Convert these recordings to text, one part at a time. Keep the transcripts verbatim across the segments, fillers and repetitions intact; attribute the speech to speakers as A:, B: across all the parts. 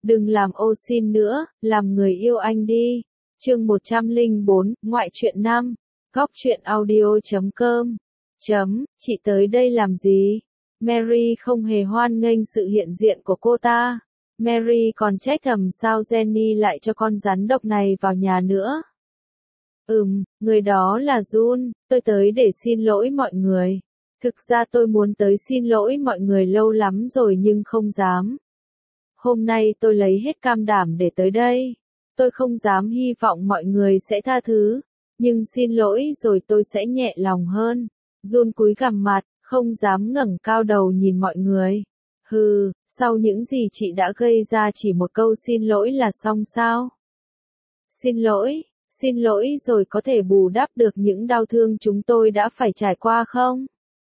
A: Đừng làm ô xin nữa, làm người yêu anh đi. Chương một trăm lẻ bốn, ngoại truyện năm. Góc truyện audio chấm com. Chấm, chị tới đây làm gì? Mary không hề hoan nghênh sự hiện diện của cô ta. Mary còn trách thầm sao Jenny lại cho con rắn độc này vào nhà nữa. Ừm, người đó là Jun, tôi tới để xin lỗi mọi người. Thực ra tôi muốn tới xin lỗi mọi người lâu lắm rồi nhưng không dám. Hôm nay tôi lấy hết can đảm để tới đây. Tôi không dám hy vọng mọi người sẽ tha thứ, nhưng xin lỗi rồi tôi sẽ nhẹ lòng hơn. Jun cúi gằm mặt, không dám ngẩng cao đầu nhìn mọi người. Hừ, sau những gì chị đã gây ra chỉ một câu xin lỗi là xong sao? Xin lỗi, xin lỗi rồi có thể bù đắp được những đau thương chúng tôi đã phải trải qua không?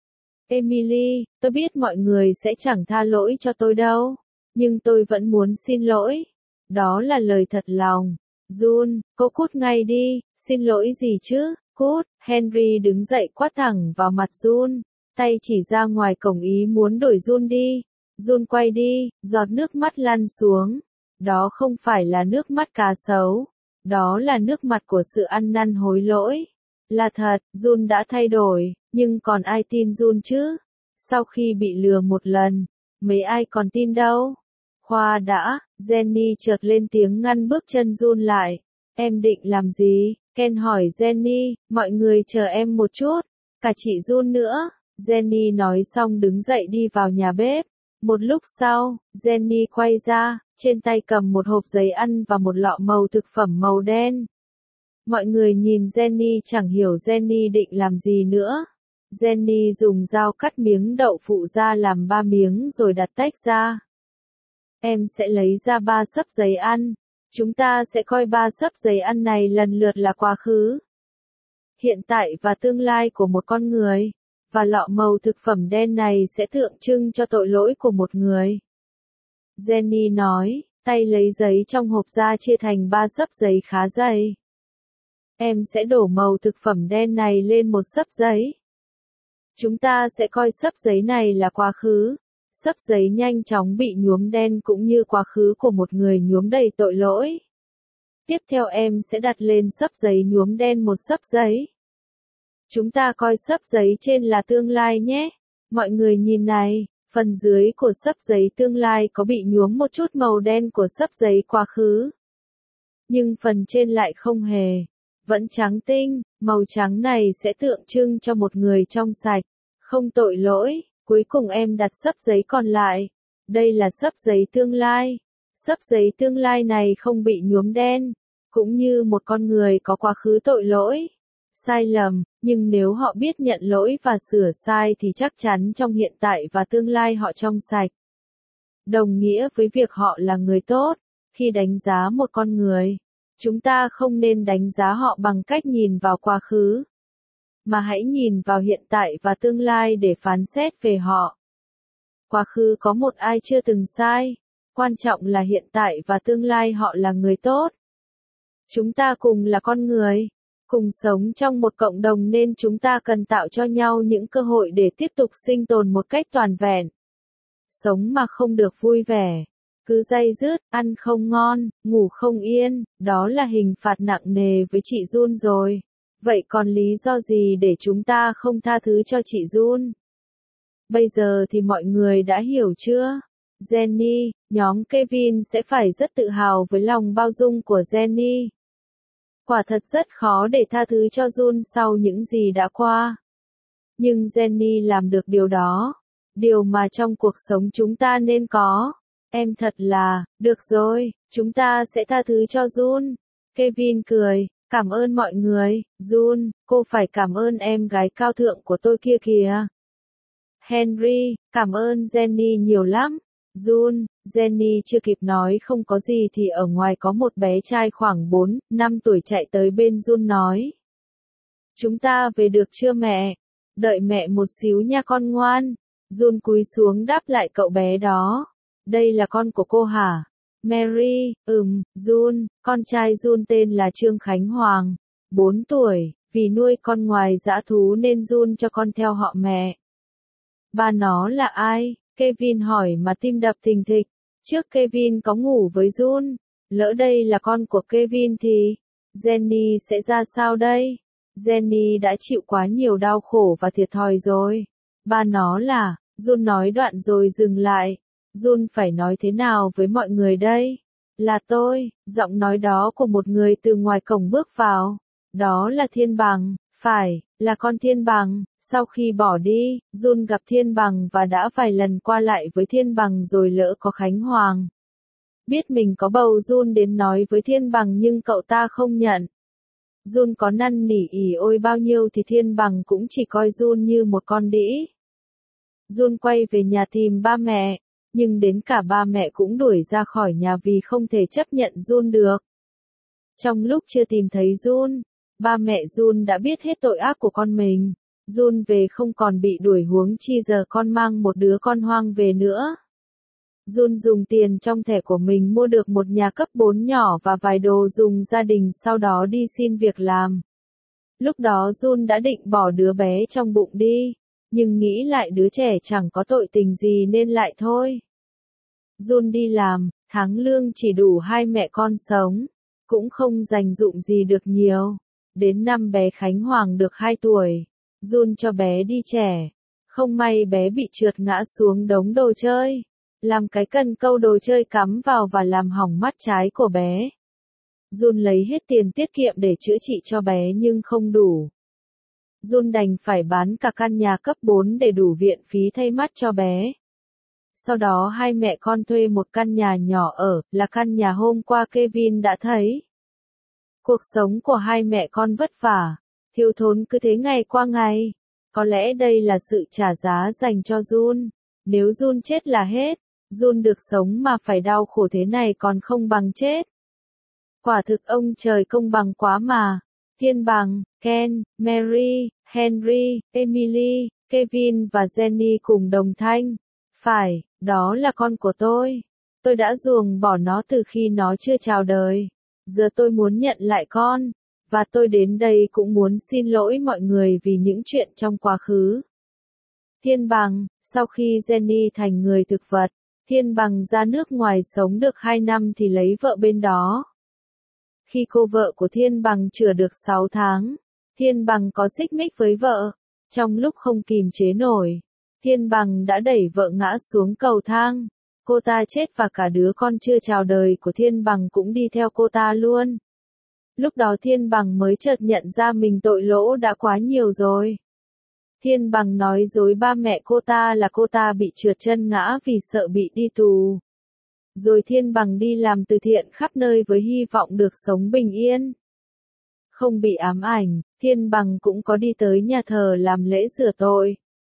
A: Emily, tôi biết mọi người sẽ chẳng tha lỗi cho tôi đâu, nhưng tôi vẫn muốn xin lỗi. Đó là lời thật lòng. Jun, cô cút ngay đi, xin lỗi gì chứ, cút. Henry đứng dậy quát thẳng vào mặt Jun, tay chỉ ra ngoài cổng ý muốn đuổi Jun đi. Jun quay đi, giọt nước mắt lăn xuống. Đó không phải là nước mắt cá sấu, đó là nước mặt của sự ăn năn hối lỗi. Là thật, Jun đã thay đổi, nhưng còn ai tin Jun chứ? Sau khi bị lừa một lần, mấy ai còn tin đâu? Khoa đã, Jenny chợt lên tiếng ngăn bước chân Jun lại. Em định làm gì? Ken hỏi Jenny, mọi người chờ em một chút, cả chị Jun nữa. Jenny nói xong đứng dậy đi vào nhà bếp. Một lúc sau, Jenny quay ra, trên tay cầm một hộp giấy ăn và một lọ màu thực phẩm màu đen. Mọi người nhìn Jenny chẳng hiểu Jenny định làm gì nữa. Jenny dùng dao cắt miếng đậu phụ ra làm ba miếng rồi đặt tách ra. Em sẽ lấy ra ba xấp giấy ăn. Chúng ta sẽ coi ba xấp giấy ăn này lần lượt là quá khứ, hiện tại và tương lai của một con người. Và lọ màu thực phẩm đen này sẽ tượng trưng cho tội lỗi của một người. Jenny nói, tay lấy giấy trong hộp ra chia thành ba xấp giấy khá dày. Em sẽ đổ màu thực phẩm đen này lên một xấp giấy. Chúng ta sẽ coi xấp giấy này là quá khứ. Xấp giấy nhanh chóng bị nhuốm đen cũng như quá khứ của một người nhuốm đầy tội lỗi. Tiếp theo em sẽ đặt lên xấp giấy nhuốm đen một xấp giấy. Chúng ta coi xấp giấy trên là tương lai nhé. Mọi người nhìn này, phần dưới của xấp giấy tương lai có bị nhuốm một chút màu đen của xấp giấy quá khứ. Nhưng phần trên lại không hề. Vẫn trắng tinh, màu trắng này sẽ tượng trưng cho một người trong sạch, không tội lỗi. Cuối cùng em đặt xấp giấy còn lại. Đây là xấp giấy tương lai. Xấp giấy tương lai này không bị nhuốm đen, cũng như một con người có quá khứ tội lỗi, sai lầm, nhưng nếu họ biết nhận lỗi và sửa sai thì chắc chắn trong hiện tại và tương lai họ trong sạch. Đồng nghĩa với việc họ là người tốt. Khi đánh giá một con người, chúng ta không nên đánh giá họ bằng cách nhìn vào quá khứ, mà hãy nhìn vào hiện tại và tương lai để phán xét về họ. Quá khứ có một ai chưa từng sai, quan trọng là hiện tại và tương lai họ là người tốt. Chúng ta cùng là con người, cùng sống trong một cộng đồng nên chúng ta cần tạo cho nhau những cơ hội để tiếp tục sinh tồn một cách toàn vẹn. Sống mà không được vui vẻ, cứ day dứt, ăn không ngon, ngủ không yên, đó là hình phạt nặng nề với chị Jun rồi. Vậy còn lý do gì để chúng ta không tha thứ cho chị Jun? Bây giờ thì mọi người đã hiểu chưa? Jenny, nhóm Kevin sẽ phải rất tự hào với lòng bao dung của Jenny. Quả thật rất khó để tha thứ cho Jun sau những gì đã qua. Nhưng Jenny làm được điều đó. Điều mà trong cuộc sống chúng ta nên có. Em thật là, được rồi, chúng ta sẽ tha thứ cho Jun. Kevin cười, cảm ơn mọi người. Jun, cô phải cảm ơn em gái cao thượng của tôi kia kìa. Henry, cảm ơn Jenny nhiều lắm. Jun, Jenny chưa kịp nói không có gì thì ở ngoài có một bé trai khoảng bốn, năm tuổi chạy tới bên Jun nói. Chúng ta về được chưa mẹ? Đợi mẹ một xíu nha con ngoan. Jun cúi xuống đáp lại cậu bé đó. Đây là con của cô hả? Mary, ừm, Jun, con trai Jun tên là Trương Khánh Hoàng, bốn tuổi, vì nuôi con ngoài dã thú nên Jun cho con theo họ mẹ. Ba nó là ai? Kevin hỏi mà tim đập thình thịch. trước Kevin có ngủ với Jun, lỡ đây là con của Kevin thì Jenny sẽ ra sao đây? Jenny đã chịu quá nhiều đau khổ và thiệt thòi rồi. Ba nó là, Jun nói đoạn rồi dừng lại. Jun phải nói thế nào với mọi người đây? Là tôi, giọng nói đó của một người từ ngoài cổng bước vào. Đó là Thiên Bằng, phải, là con Thiên Bằng. Sau khi bỏ đi, Jun gặp Thiên Bằng và đã vài lần qua lại với Thiên Bằng rồi lỡ có Khánh Hoàng. Biết mình có bầu Jun đến nói với Thiên Bằng nhưng cậu ta không nhận. Jun có năn nỉ ỉ ôi bao nhiêu thì Thiên Bằng cũng chỉ coi Jun như một con đĩ. Jun quay về nhà tìm ba mẹ, nhưng đến cả ba mẹ cũng đuổi ra khỏi nhà vì không thể chấp nhận Jun được. Trong lúc chưa tìm thấy Jun, ba mẹ Jun đã biết hết tội ác của con mình. Jun về không còn bị đuổi huống chi giờ con mang một đứa con hoang về nữa. Jun dùng tiền trong thẻ của mình mua được một nhà cấp bốn nhỏ và vài đồ dùng gia đình sau đó đi xin việc làm. Lúc đó Jun đã định bỏ đứa bé trong bụng đi, nhưng nghĩ lại đứa trẻ chẳng có tội tình gì nên lại thôi. Jun đi làm, tháng lương chỉ đủ hai mẹ con sống, cũng không dành dụm gì được nhiều. Đến năm bé Khánh Hoàng được hai tuổi, Jun cho bé đi trẻ. Không may bé bị trượt ngã xuống đống đồ chơi, làm cái cần câu đồ chơi cắm vào và làm hỏng mắt trái của bé. Jun lấy hết tiền tiết kiệm để chữa trị cho bé nhưng không đủ. Jun đành phải bán cả căn nhà cấp bốn để đủ viện phí thay mắt cho bé. Sau đó hai mẹ con thuê một căn nhà nhỏ ở, là căn nhà hôm qua Kevin đã thấy. Cuộc sống của hai mẹ con vất vả, thiếu thốn cứ thế ngày qua ngày. Có lẽ đây là sự trả giá dành cho Jun. Nếu Jun chết là hết, Jun được sống mà phải đau khổ thế này còn không bằng chết. Quả thực ông trời công bằng quá mà. Thiên Bằng, Ken, Mary, Henry, Emily, Kevin và Jenny cùng đồng thanh. Phải, đó là con của tôi. Tôi đã ruồng bỏ nó từ khi nó chưa chào đời. Giờ tôi muốn nhận lại con. Và tôi đến đây cũng muốn xin lỗi mọi người vì những chuyện trong quá khứ. Thiên Bằng, sau khi Jenny thành người thực vật, Thiên Bằng ra nước ngoài sống được hai năm thì lấy vợ bên đó. Khi cô vợ của Thiên Bằng chữa được sáu tháng, Thiên Bằng có xích mích với vợ. Trong lúc không kìm chế nổi, Thiên Bằng đã đẩy vợ ngã xuống cầu thang. Cô ta chết và cả đứa con chưa chào đời của Thiên Bằng cũng đi theo cô ta luôn. Lúc đó Thiên Bằng mới chợt nhận ra mình tội lỗ đã quá nhiều rồi. Thiên Bằng nói dối ba mẹ cô ta là cô ta bị trượt chân ngã vì sợ bị đi tù. Rồi Thiên Bằng đi làm từ thiện khắp nơi với hy vọng được sống bình yên. Không bị ám ảnh, Thiên Bằng cũng có đi tới nhà thờ làm lễ rửa tội.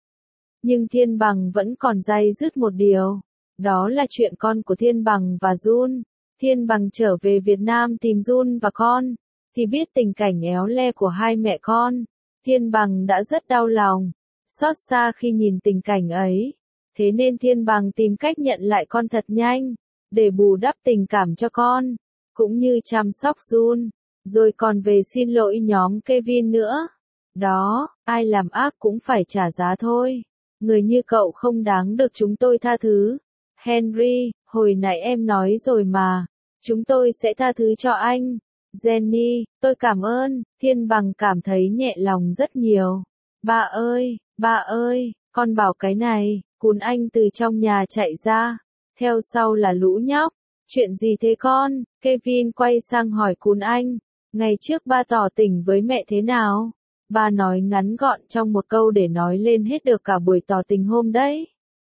A: Nhưng Thiên Bằng vẫn còn day dứt một điều. Đó là chuyện con của Thiên Bằng và Jun. Thiên Bằng trở về Việt Nam tìm Jun và con, thì biết tình cảnh éo le của hai mẹ con. Thiên Bằng đã rất đau lòng, xót xa khi nhìn tình cảnh ấy. Thế nên Thiên Bằng tìm cách nhận lại con thật nhanh, để bù đắp tình cảm cho con, cũng như chăm sóc Jun, rồi còn về xin lỗi nhóm Kevin nữa. Đó, ai làm ác cũng phải trả giá thôi. Người như cậu không đáng được chúng tôi tha thứ. Henry, hồi nãy em nói rồi mà, chúng tôi sẽ tha thứ cho anh. Jenny, tôi cảm ơn. Thiên Bằng cảm thấy nhẹ lòng rất nhiều. Ba ơi, ba ơi, con bảo cái này. Cún Anh từ trong nhà chạy ra, theo sau là lũ nhóc. Chuyện gì thế con? Kevin quay sang hỏi Cún Anh. Ngày trước ba tỏ tình với mẹ thế nào? Ba nói ngắn gọn trong một câu để nói lên hết được cả buổi tỏ tình hôm đấy.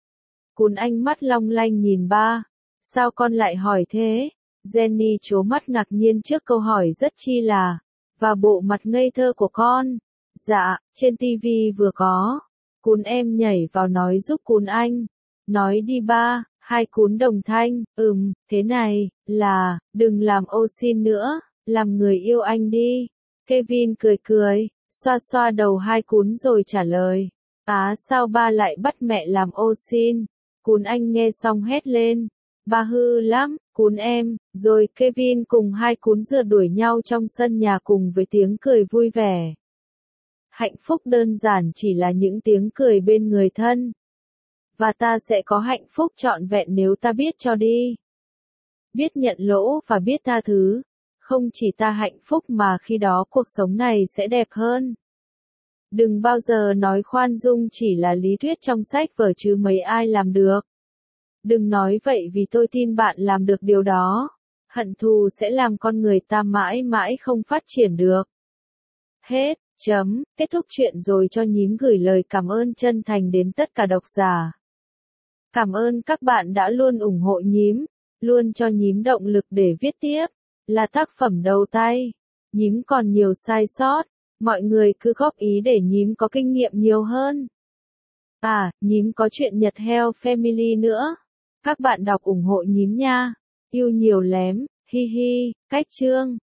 A: Cún Anh mắt long lanh nhìn ba. Sao con lại hỏi thế? Jenny trố mắt ngạc nhiên trước câu hỏi rất chi là, và bộ mặt ngây thơ của con. Dạ, trên tivi vừa có. Cún em nhảy vào nói giúp Cún Anh. Nói đi ba, hai cún đồng thanh, ừm, thế này, là, đừng làm ô xin nữa, làm người yêu anh đi. Kevin cười cười, xoa xoa đầu hai cún rồi trả lời. Á sao ba lại bắt mẹ làm ô xin? Cún Anh nghe xong hét lên. Ba hư lắm, cún em, rồi Kevin cùng hai cún rượt đuổi nhau trong sân nhà cùng với tiếng cười vui vẻ. Hạnh phúc đơn giản chỉ là những tiếng cười bên người thân. Và ta sẽ có hạnh phúc trọn vẹn nếu ta biết cho đi. Biết nhận lỗ và biết tha thứ. Không chỉ ta hạnh phúc mà khi đó cuộc sống này sẽ đẹp hơn. Đừng bao giờ nói khoan dung chỉ là lý thuyết trong sách vở chứ mấy ai làm được. Đừng nói vậy vì tôi tin bạn làm được điều đó. Hận thù sẽ làm con người ta mãi mãi không phát triển được. Hết, chấm, kết thúc chuyện rồi cho nhím gửi lời cảm ơn chân thành đến tất cả độc giả. Cảm ơn các bạn đã luôn ủng hộ nhím, luôn cho nhím động lực để viết tiếp. Là tác phẩm đầu tay. Nhím còn nhiều sai sót, mọi người cứ góp ý để nhím có kinh nghiệm nhiều hơn. À, nhím có chuyện Nhật Heo Family nữa. Các bạn đọc ủng hộ nhím nha. Yêu nhiều lém, hi hi, cách chương.